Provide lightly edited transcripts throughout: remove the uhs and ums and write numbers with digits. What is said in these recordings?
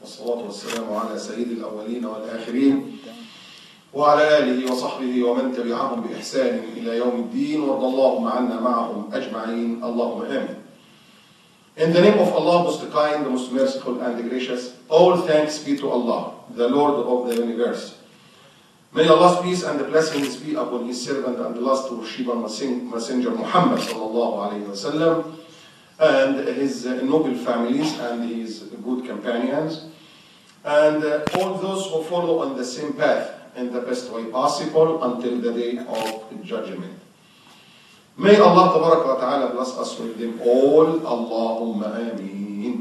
والصلاة والسلام على سيد الأولين والآخرين وعلى آله وصحبه ومن تبعهم بإحسان إلى يوم الدين وارض اللهم عنا معهم أجمعين اللهم آمين. In the name of Allah, most kind, the most merciful and the gracious, all thanks be to Allah, the Lord of the universe. May Allah's peace and the blessings be upon His servant and the last worshipper Messenger Muhammad sallallahu alayhi wa sallam, and his noble families and his good companions, and all those who follow on the same path in the best way possible until the day of judgment. May Allah Tabaraka wa Ta'ala bless us with them all. Allahumma ameen.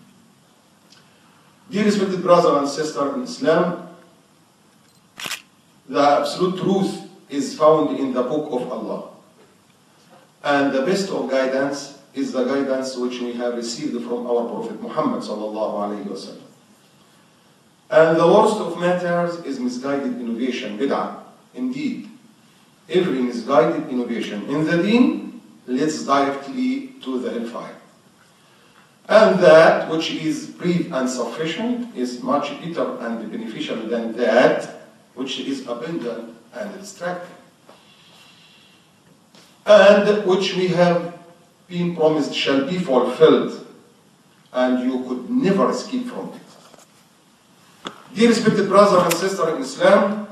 Dear respected brother and sister in Islam, the absolute truth is found in the book of Allah. And the best of guidance is the guidance which we have received from our Prophet Muhammad sallallahu alayhi wa sallam. And the worst of matters is misguided innovation, bid'ah. Indeed, every misguided innovation in the deen leads directly to the hellfire. And that which is brief and sufficient is much better and beneficial than that which is abundant and distracting, and which we have been promised shall be fulfilled, and you could never escape from it. Dear respected brother and sister in Islam,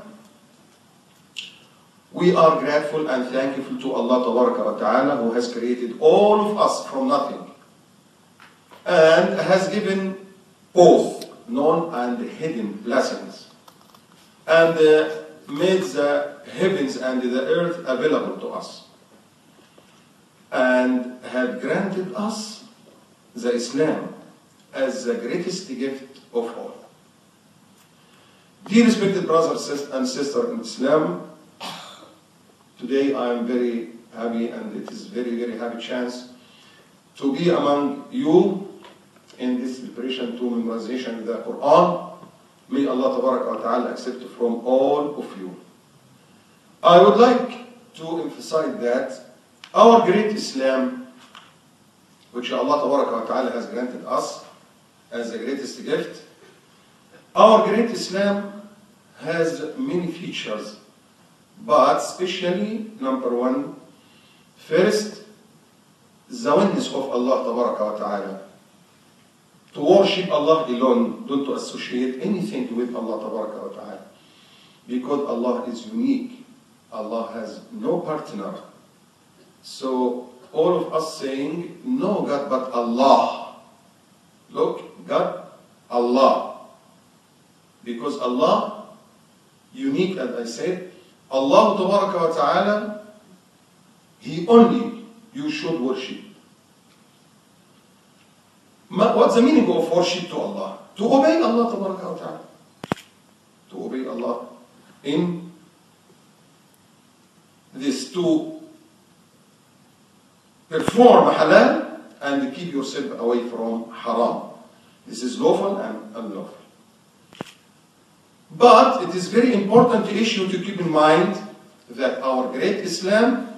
we are grateful and thankful to Allah Ta'ala who has created all of us from nothing and has given both known and hidden blessings, and made the heavens and the earth available to us, and had granted us the Islam as the greatest gift of all. Dear respected brothers and sisters in Islam, today I am very happy, and it is very, very happy chance to be among you in this preparation to memorization of the Quran. May Allah Ta'ala accept from all of you. I would like to emphasize that our great Islam, which Allah Ta'ala has granted us as the greatest gift, our great Islam has many features, but especially number one, first, the oneness of Allah Ta'ala. To worship Allah alone, don't to associate anything with Allah Ta'ala, because Allah is unique. Allah has no partner. So all of us saying, no God but Allah. Look, God, Allah. Because Allah, unique as I said, Allah Ta'ala, He only you should worship. What's the meaning of worship to Allah? To obey Allah Ta'ala. To obey Allah in this, to perform halal and keep yourself away from haram. This is lawful and unlawful. But it is very important issue to keep in mind that our great Islam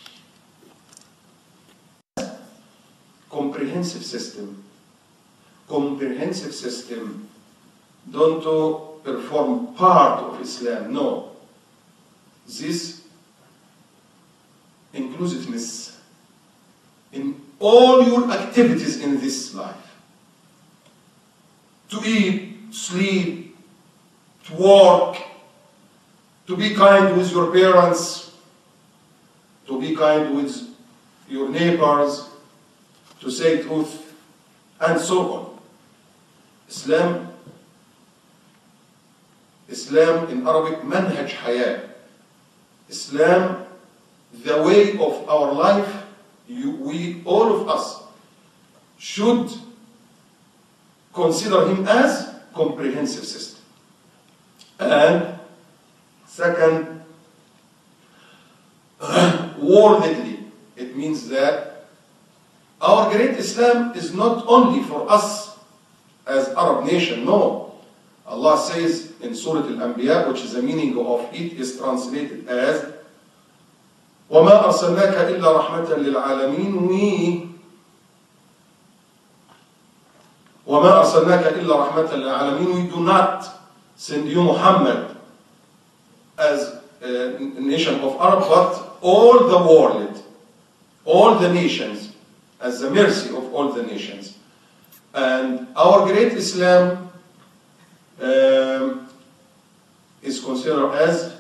comprehensive system. Comprehensive system. Don't to perform part of Islam. No. This inclusiveness in all your activities in this life. To eat, sleep, to work, to be kind with your parents, to be kind with your neighbors, to say truth, and so on. Islam in Arabic, manhaj hayah. Islam, the way of our life, we, all of us, should consider him as comprehensive system. And second, worldly. It means that our great Islam is not only for us as Arab nation, no. Allah says in Surah Al-Anbiya, which is the meaning of it is translated as وَمَا أَرْسَلْنَاكَ إِلَّا رَحْمَةً لِلْعَالَمِينَ. وَمَا أَرْسَلْنَاكَ إِلَّا رَحْمَةً لِلْعَالَمِينَ. We do not send you Muhammad as a nation of Arab, but all the world, all the nations, as the mercy of all the nations. And our great Islam is considered as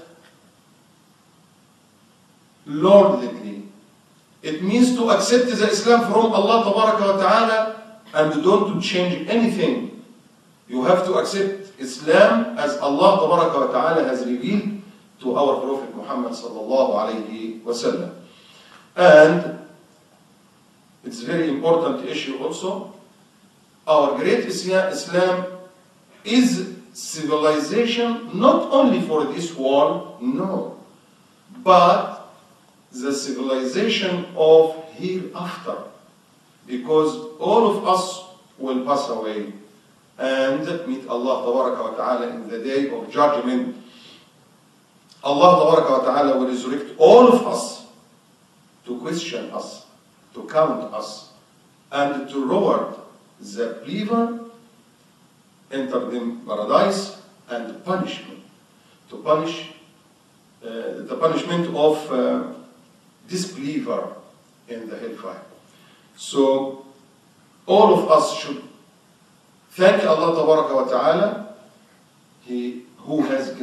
lordly. It means to accept the Islam from Allah Tabaraka wa Ta'ala and don't to change anything. You have to accept Islam as Allah Tabaraka wa Ta'ala has revealed to our Prophet Muhammad sallallahu alayhi wa sallam. And it's a very important issue also. Our great Islam is civilization not only for this world, no, but the civilization of hereafter. Because all of us will pass away and meet Allah Tabaraka wa Ta'ala in the day of judgment. Allah Tabaraka wa Ta'ala will resurrect all of us to question us, to count us, and to reward the believer, enter them paradise, and punishment, to punish the punishment of disbeliever in the hellfire. So all of us should thank Allah Tabaraka wa Ta'ala, who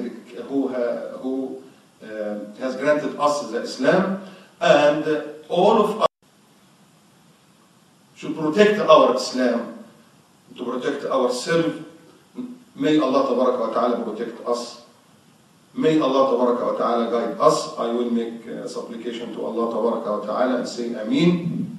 has granted us the Islam, and all of us should protect our Islam, to protect ourselves. May Allah Tabaraka wa Ta'ala protect us. May Allah Tabaraka wa Ta'ala guide us. I will make a supplication to Allah Tabaraka wa Ta'ala and say Ameen.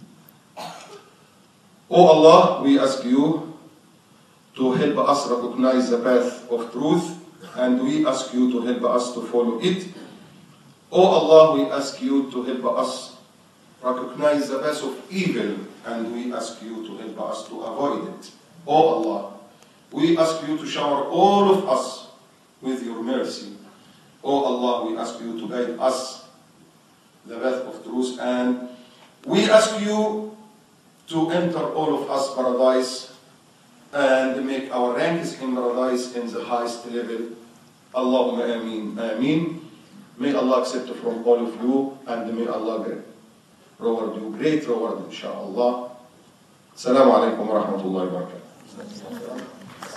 O Allah, we ask you to help us recognize the path of truth, and we ask you to help us to follow it. O Allah, we ask you to help us recognize the path of evil, and we ask you to help us to avoid it. O Allah, we ask you to shower all of us with your mercy. O Allah, we ask you to guide us the path of truth, and we ask you to enter all of us paradise and make our ranks in paradise in the highest level. Allahumma ameen, ameen. May Allah accept from all of you, and may Allah reward you great reward, inshaAllah. Assalamu alaikum wa rahmatullahi wa barakatuh.